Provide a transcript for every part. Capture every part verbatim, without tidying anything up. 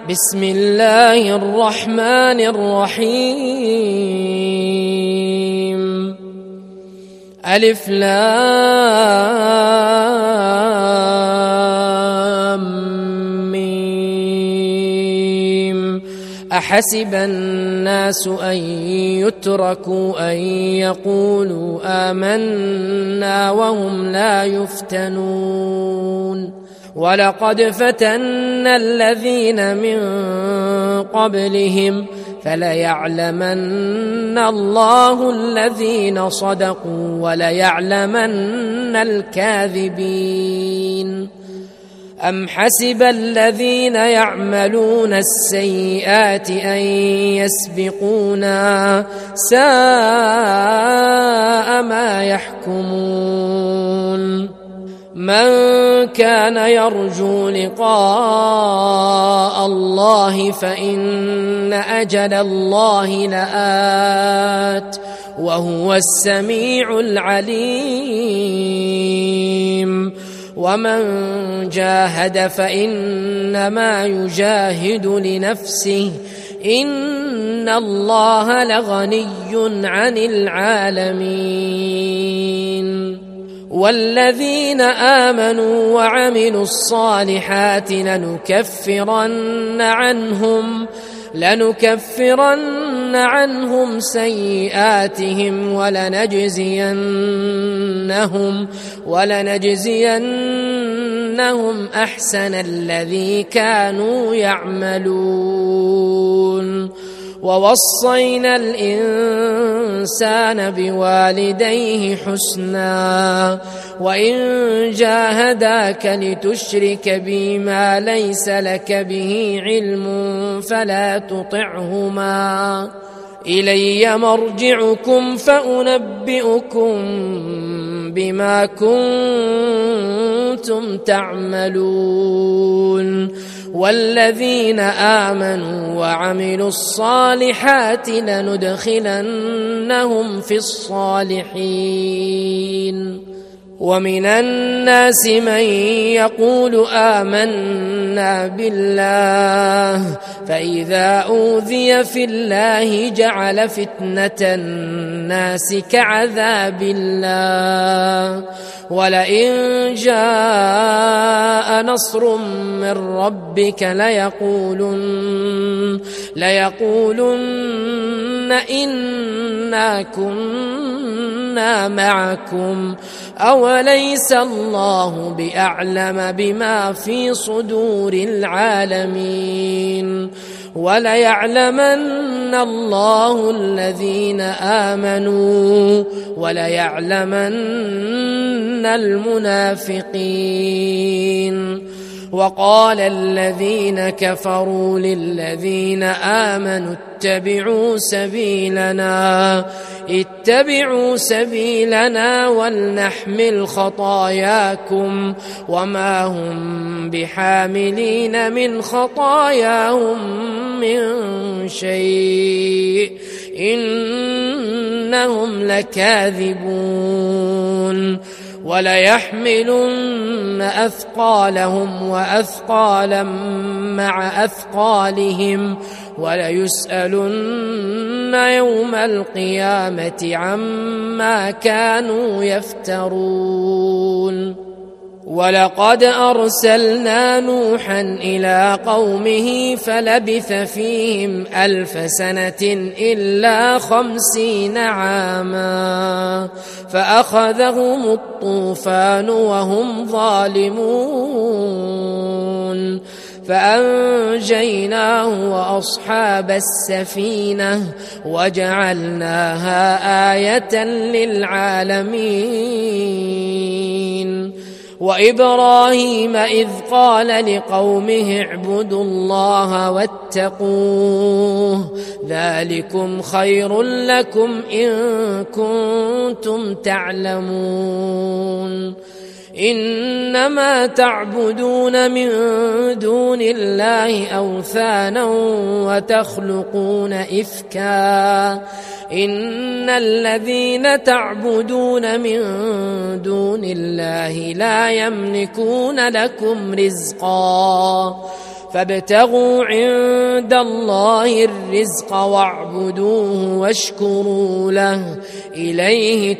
بسم الله الرحمن الرحيم ألف لام ميم أحسب الناس أن يتركوا أن يقولوا آمنا وهم لا يفتنون ولقد فتنا الذين من قبلهم فليعلمن الله الذين صدقوا وليعلمن الكاذبين أم حسب الذين يعملون السيئات أن يسبقونا ساء ما يحكمون من كان يرجو لقاء الله فإن أجل الله لآت وهو السميع العليم ومن جاهد فإنما يجاهد لنفسه إن الله لغني عن العالمين والذين آمنوا وعملوا الصالحات لنكفرن عنهم لنكفرن عنهم سيئاتهم ولنجزينهم ولنجزينهم أحسن الذي كانوا يعملون ووصينا الإنسان بوالديه حسنا وإن جاهداك لتشرك بي ما ليس لك به علم فلا تطعهما إلي مرجعكم فأنبئكم بما كنتم تعملون والذين آمنوا وعملوا الصالحات لندخلنهم في الصالحين ومن الناس من يقول آمنا بالله فإذا أوذي في الله جعل فتنة الناس كعذاب الله ولئن جاء نصر من ربك ليقولن ليقولن إنا كنا معكم أوليس الله بأعلم بما في صدور العالمين وليعلمن الله الذين آمنوا وليعلمن المنافقين وقال الذين كفروا للذين آمنوا اتبعوا سبيلنا اتبعوا سبيلنا ولنحمل خطاياكم وما هم بحاملين من خطاياهم من شيء إنهم لكاذبون وليحملن أثقالهم وأثقالا مع أثقالهم وليسألن يوم القيامة عما كانوا يفترون ولقد أرسلنا نوحا إلى قومه فلبث فيهم ألف سنة إلا خمسين عاما فأخذهم الطوفان وهم ظالمون فأنجيناه وأصحاب السفينة وجعلناها آية للعالمين وإبراهيم إذ قال لقومه اعبدوا الله واتقوه ذلكم خير لكم إن كنتم تعلمون إنما تعبدون من دون الله أوثانا وتخلقون إفكا إن الذين تعبدون من دون الله لا يملكون لكم رزقا فابتغوا عند الله الرزق واعبدوه واشكروا له إليه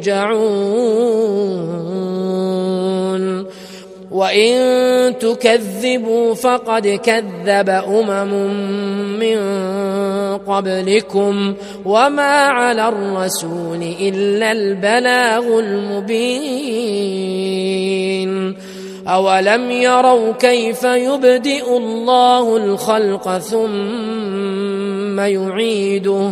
ترجعون وإن تكذبوا فقد كذب أمم من قبلكم وما على الرسول إلا البلاغ المبين أولم يروا كيف يبدئ الله الخلق ثم يعيده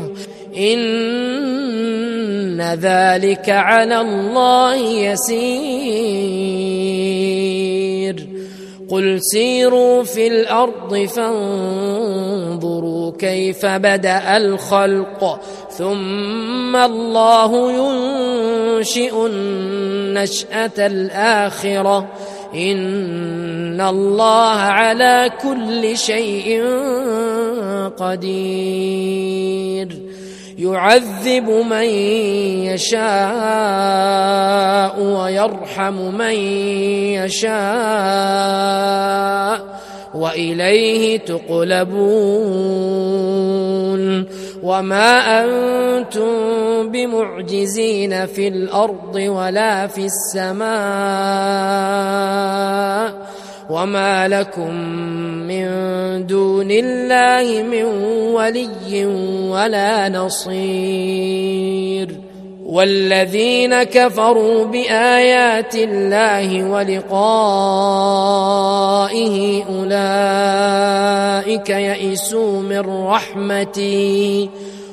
إن ذلك على الله يسير قل سيروا في الأرض فانظروا كيف بدأ الخلق ثم الله ينشئ النشأة الآخرة إن الله على كل شيء قدير يعذب من يشاء ويرحم من يشاء وإليه تقلبون وما أنتم بمعجزين في الأرض ولا في السماء وما لكم من دون الله من ولي ولا نصير والذين كفروا بآيات الله ولقائه أولئك يئسوا من رحمتي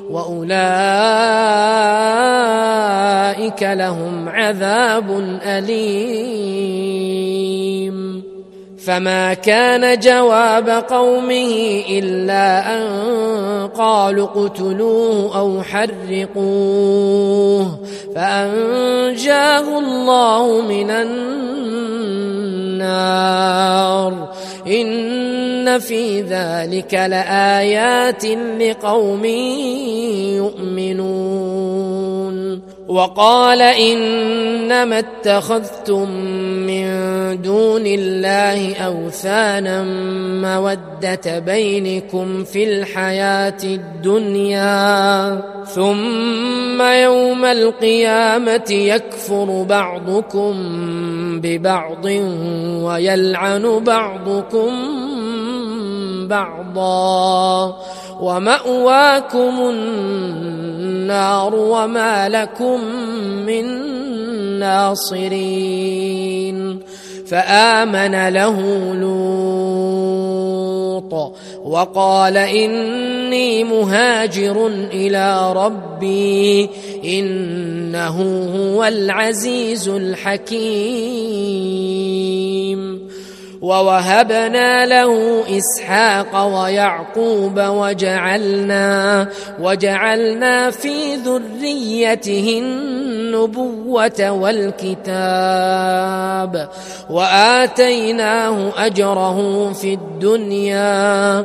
وأولئك لهم عذاب أليم فما كان جواب قومه إلا أن قالوا اقتلوه أو حرقوه فأنجاه الله من النار إن في ذلك لآيات لقوم يؤمنون وقال إنما اتخذتم من دون الله أوثانا مودة بينكم في الحياة الدنيا ثم يوم القيامة يكفر بعضكم ببعض ويلعن بعضكم بعضا ومأواكم النار وما لكم من ناصرين فآمن له لوط وقال إني مهاجر إلى ربي إنه هو العزيز الحكيم ووهبنا له إسحاق ويعقوب وجعلنا وجعلنا في ذريته النبوة والكتاب وآتيناه أجره في الدنيا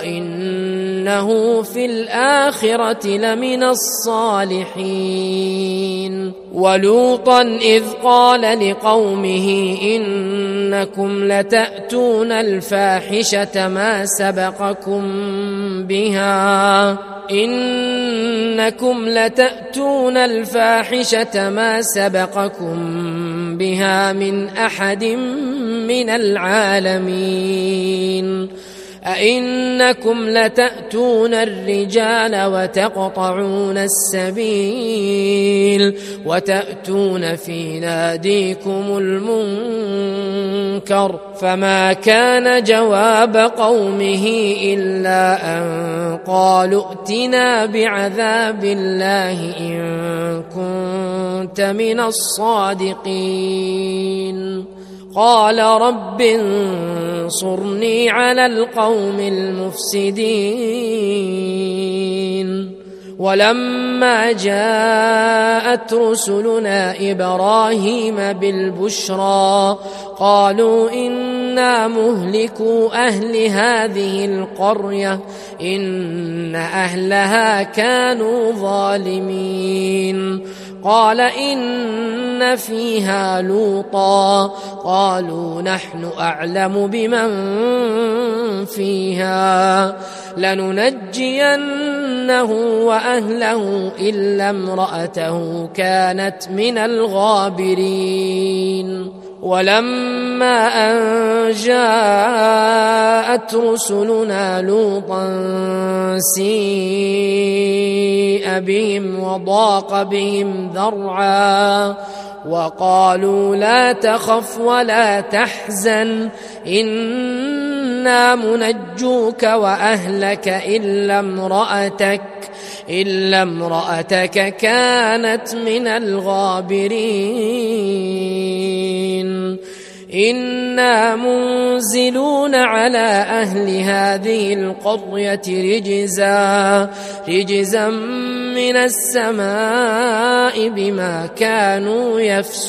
وإنه في الآخرة لمن الصالحين ولوطا إذ قال لقومه إنكم لتأتون الفاحشة ما سبقكم بها إنكم لتأتون الفاحشة ما سبقكم بها من أحد من العالمين أئنكم لتأتون الرجال وتقطعون السبيل وتأتون في ناديكم المنكر فما كان جواب قومه إلا أن قالوا ائتنا بعذاب الله إن كنت من الصادقين قال رب انصرني على القوم المفسدين ولما جاءت رسلنا إبراهيم بالبشرى قالوا إنا مهلكو أهل هذه القرية إن أهلها كانوا ظالمين قال إن فيها لوطا قالوا نحن أعلم بمن فيها لننجينه وأهله إلا امرأته كانت من الغابرين ولما أن جاءت رسلنا لوطا سيء بهم وضاق بهم ذرعا وقالوا لا تخف ولا تحزن إنا منجوك وأهلك إلا امرأتك إلا امرأتك كانت من الغابرين إنا منزلون على أهل هذه القرية رجزا رجزا من السماء بما كانوا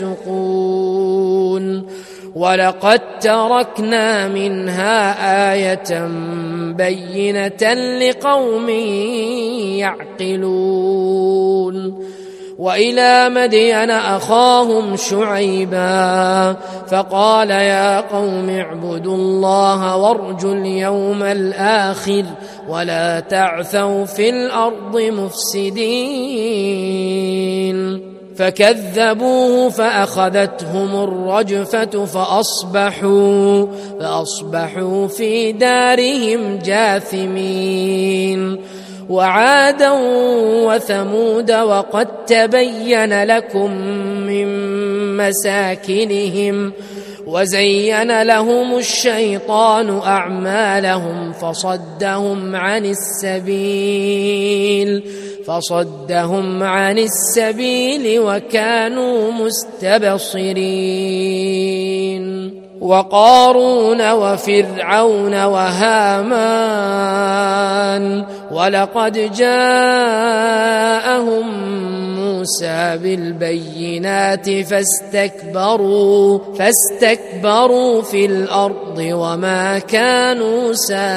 يفسقون ولقد تركنا منها آية بينة لقوم يعقلون وإلى مدين أخاهم شعيبا فقال يا قوم اعبدوا الله وارجوا اليوم الآخر ولا تعثوا في الأرض مفسدين فكذبوه فأخذتهم الرجفة فأصبحوا, فأصبحوا في دارهم جاثمين وعادا وثمود وقد تبين لكم من مساكنهم وزين لهم الشيطان أعمالهم فصدهم عن السبيل فصدهم عن السبيل وكانوا مستبصرين وقارون وفرعون وهامان ولقد جاءهم موسى بالبينات فاستكبروا فاستكبروا في الأرض وما كانوا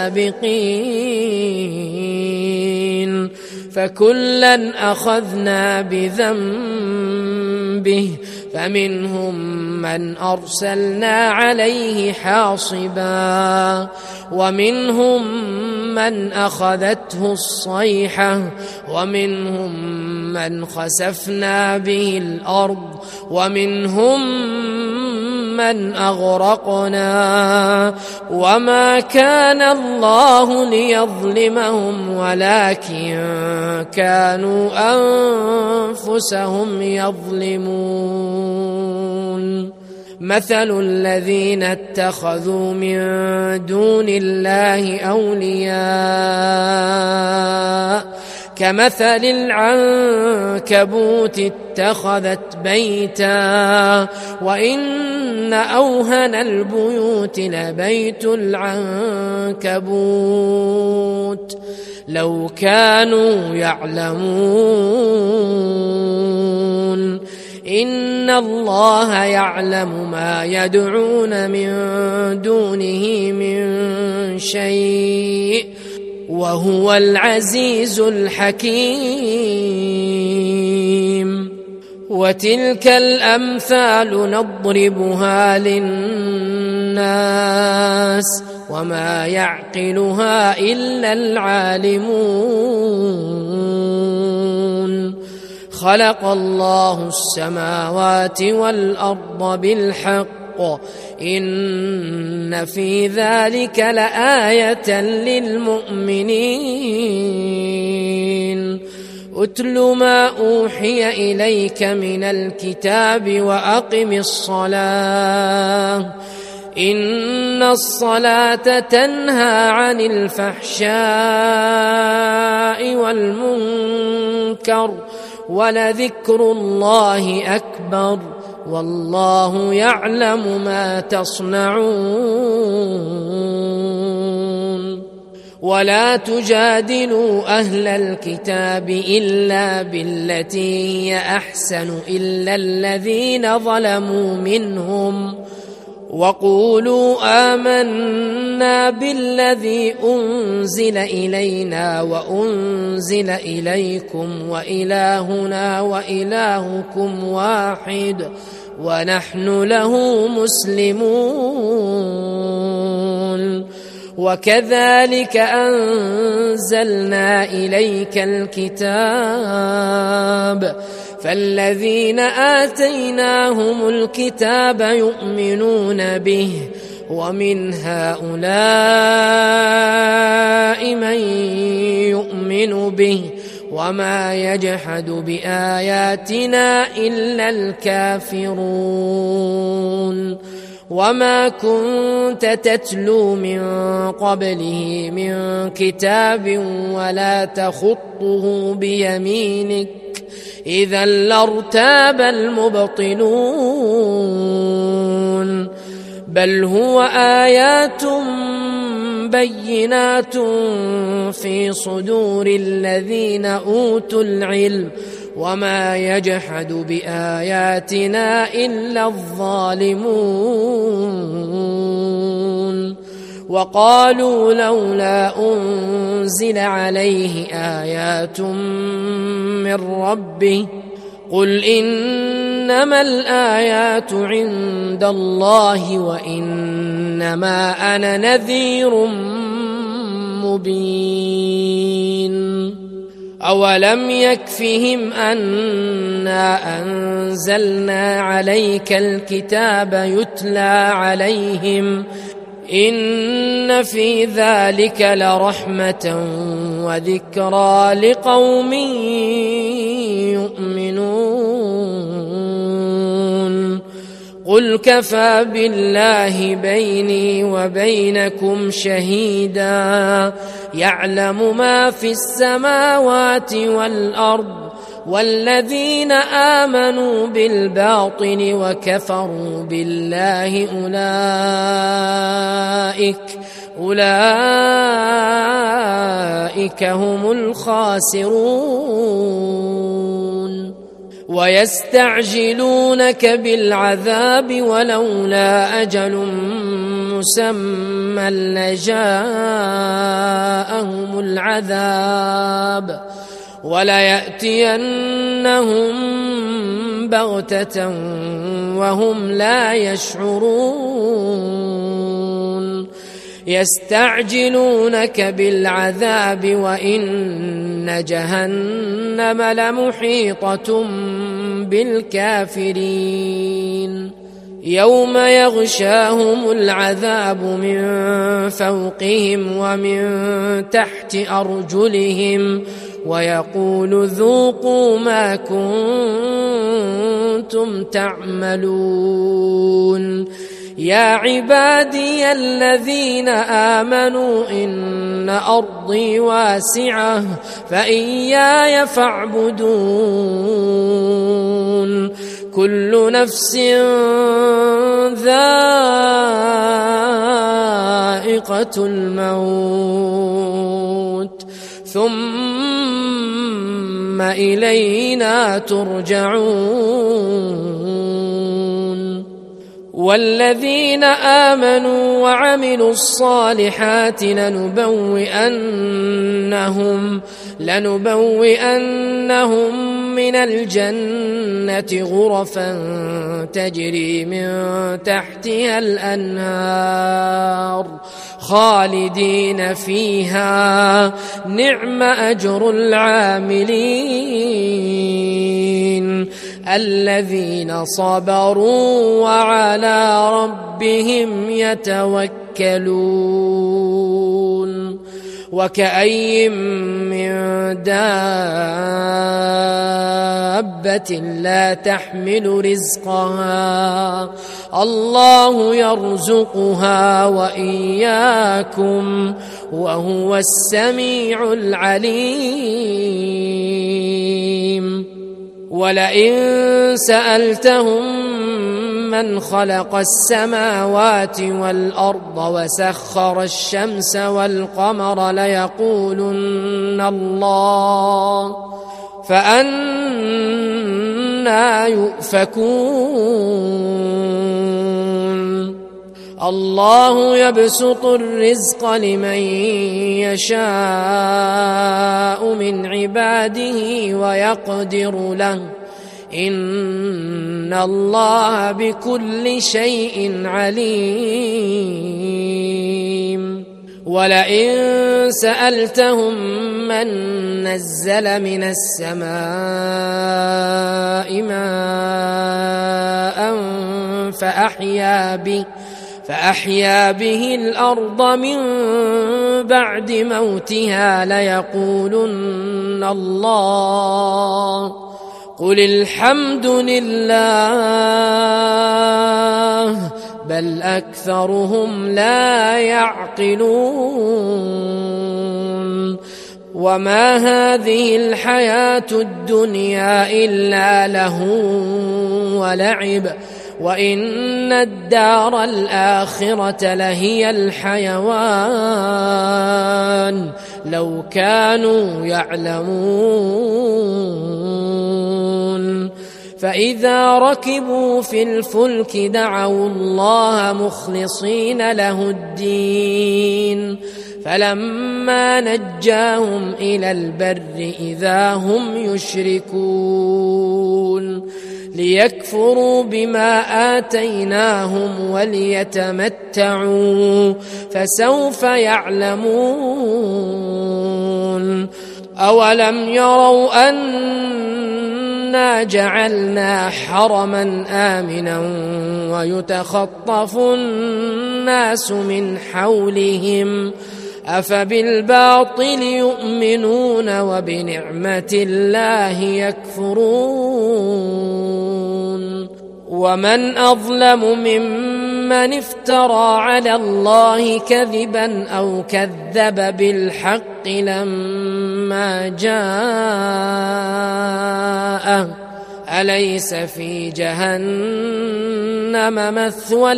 سابقين فكلا أخذنا بذنبه فمنهم من أرسلنا عليه حاصبا ومنهم من أخذته الصيحة ومنهم من خسفنا به الأرض ومنهم من أغرقنا وما كان الله ليظلمهم ولكن كانوا أنفسهم يظلمون مثل الذين اتخذوا من دون الله أولياء كمثل العنكبوت اتخذت بيتا وإن أوهن البيوت لبيت العنكبوت لو كانوا يعلمون إن الله يعلم ما يدعون من دونه من شيء وهو العزيز الحكيم وتلك الأمثال نضربها للناس وما يعقلها إلا العالمون خلق الله السماوات والأرض بالحق إن في ذلك لآية للمؤمنين أتل ما أوحي إليك من الكتاب وأقم الصلاة إن الصلاة تنهى عن الفحشاء والمنكر ولذكر الله أكبر والله يعلم ما تصنعون ولا تجادلوا أهل الكتاب إلا بالتي هي أحسن إلا الذين ظلموا منهم وقولوا آمنا بالذي أنزل إلينا وأنزل إليكم وإلهنا وإلهكم واحد ونحن له مسلمون وكذلك أنزلنا إليك الكتاب فالذين آتيناهم الكتاب يؤمنون به ومن هؤلاء من يؤمن به وما يجحد بآياتنا إلا الكافرون وما كنت تتلو من قبله من كتاب ولا تخطه بيمينك إذا لارتاب المبطلون بل هو آيات بينات في صدور الذين أوتوا العلم وما يجحد بآياتنا إلا الظالمون وقالوا لولا أنزل عليه آيات من ربه قل إنما الآيات عند الله وإنما أنا نذير مبين أولم يكفهم أنا أنزلنا عليك الكتاب يتلى عليهم إن في ذلك لرحمة وذكرى لقوم يؤمنون قل كفى بالله بيني وبينكم شهيدا يعلم ما في السماوات والأرض والذين آمنوا بالباطل وكفروا بالله أولئك أولئك هم الخاسرون ويستعجلونك بالعذاب ولولا أجل مسمى لجاءهم العذاب وليأتينهم بغتة وهم لا يشعرون يستعجلونك بالعذاب وإن جهنم لمحيطة بالكافرين يوم يغشاهم العذاب من فوقهم ومن تحت أرجلهم ويقول ذوقوا ما كنتم تعملون يا عبادي الذين آمنوا إن أرضي واسعة فإياي فاعبدون كل نفس ذائقة الموت ثم إلينا ترجعون والذين آمنوا وعملوا الصالحات لنبوئنهم لنبوئنهم من الجنة غرفا تجري من تحتها الأنهار خالدين فيها نعم أجر العاملين الذين صبروا وعلى ربهم يتوكلون وكأي من دابة لا تحمل رزقها الله يرزقها وإياكم وهو السميع العليم ولئن سألتهم من خلق السماوات والأرض وسخر الشمس والقمر ليقولن الله فأنى يؤفكون الله يبسط الرزق لمن يشاء من عباده ويقدر له إن الله بكل شيء عليم ولئن سألتهم من نزل من السماء ماء فأحيا به فأحيا به الأرض من بعد موتها ليقولن الله قل الحمد لله بل أكثرهم لا يعقلون وما هذه الحياة الدنيا إلا لهو ولعب وإن الدار الآخرة لهي الحيوان لو كانوا يعلمون فإذا ركبوا في الفلك دعوا الله مخلصين له الدين فلما نجاهم إلى البر إذا هم يشركون ليكفروا بما آتيناهم وليتمتعوا فسوف يعلمون أولم يروا أنا جعلنا حرما آمنا ويتخطف الناس من حولهم أفبالباطل يؤمنون وبنعمة الله يكفرون ومن أظلم ممن افترى على الله كذبا أو كذب بالحق لما جاءه أليس في جهنم مثوى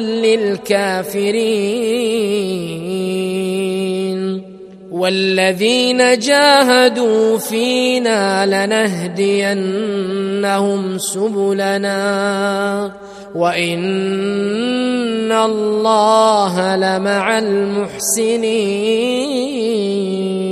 للكافرين والذين جاهدوا فينا لنهدينهم سبلنا وإن الله لمع المحسنين